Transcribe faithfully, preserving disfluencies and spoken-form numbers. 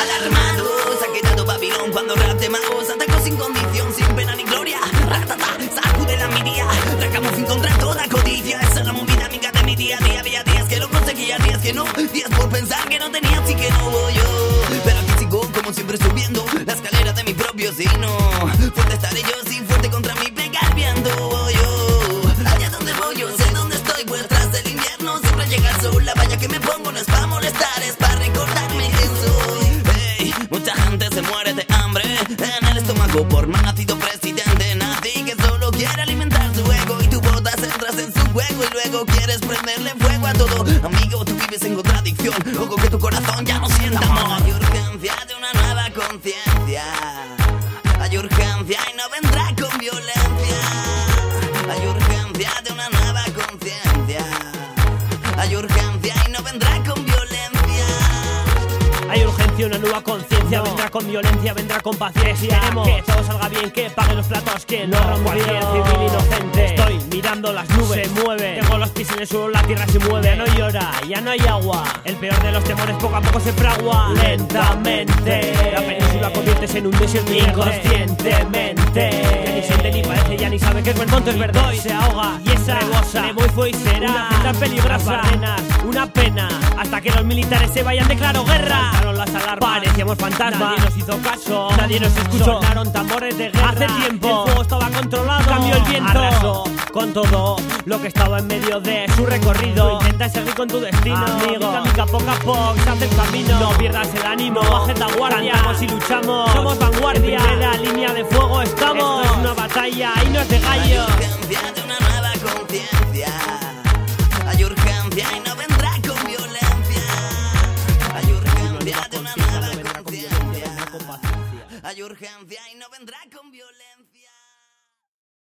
alarmados. Ha quedado Babilón cuando rap de magos. Ataco sin condición, sin pena ni gloria. Ratata, sacude la miría. Recamo fin contra toda codicia. Esa es la movida amiga de mi día a día. Había días que lo conseguía, días que no. Días por pensar que no tenía, así que no voy yo. Pero aquí sigo como siempre subiendo la escalera de mi propio sino. Fuerte estaré yo, sin fuerte contra mi pega el viento. Voy yo, allá donde voy yo, sé dónde estoy. Pues tras del invierno siempre llega el sol. La valla que me pongo no es para molestar, es para recordarme que soy. Hey, mucha gente se muere de hambre en el estómago por mal nacido presidente nazi que solo quiere alimentar su ego. Y tú botas, entras en su juego y luego quieres prenderle fuego a todo. Amigo, tú vives en contradicción. Ojo que tu corazón ya no sienta amor. Hay urgencia de una nueva conciencia. Hay urgencia y no vendrá con violencia. Hay urgencia de una nueva conciencia. Hay urgencia y no vendrá con violencia. Hay urgencia, una nueva conciencia. No. Vendrá con violencia, vendrá con paciencia. Queremos que todo salga bien, que paguen los platos, que no, no cualquier civil inocente. Estoy mirando las nubes, se mueve. Tengo los pies en el suelo, la tierra se mueve. Ya no llora, ya no hay agua. El peor de los temores poco a poco se fragua. Lentamente la península conviertes en un desierto inconscientemente. Ya ni siente ni parece, ya ni sabe que es Belmonte, es verdad. Se ahoga y esa rebosa. Me voy, fue y será una cita peligrosa. Barrenas, una pena, hasta que los militares se vayan, declaro guerra. Las alarmas, parecíamos fantasmas. Nadie nos hizo caso, nadie nos escuchó. Sonaron tambores de guerra. Hace tiempo el fuego estaba controlado. Cambió el viento, arrasó con todo lo que estaba en medio de su recorrido. Intenta seguir con tu destino, amigo. Amiga, poco a poco se hace el camino. No pierdas el ánimo, no bajes la guardia. Cantamos y luchamos, somos vanguardia. En primera línea de fuego estamos. Esto es una batalla y no es de gallo. Hay urgencia de una nueva conciencia. Hay urgencia y no vendrá con violencia. Hay urgencia de una nueva conciencia. Hay urgencia y no vendrá con violencia.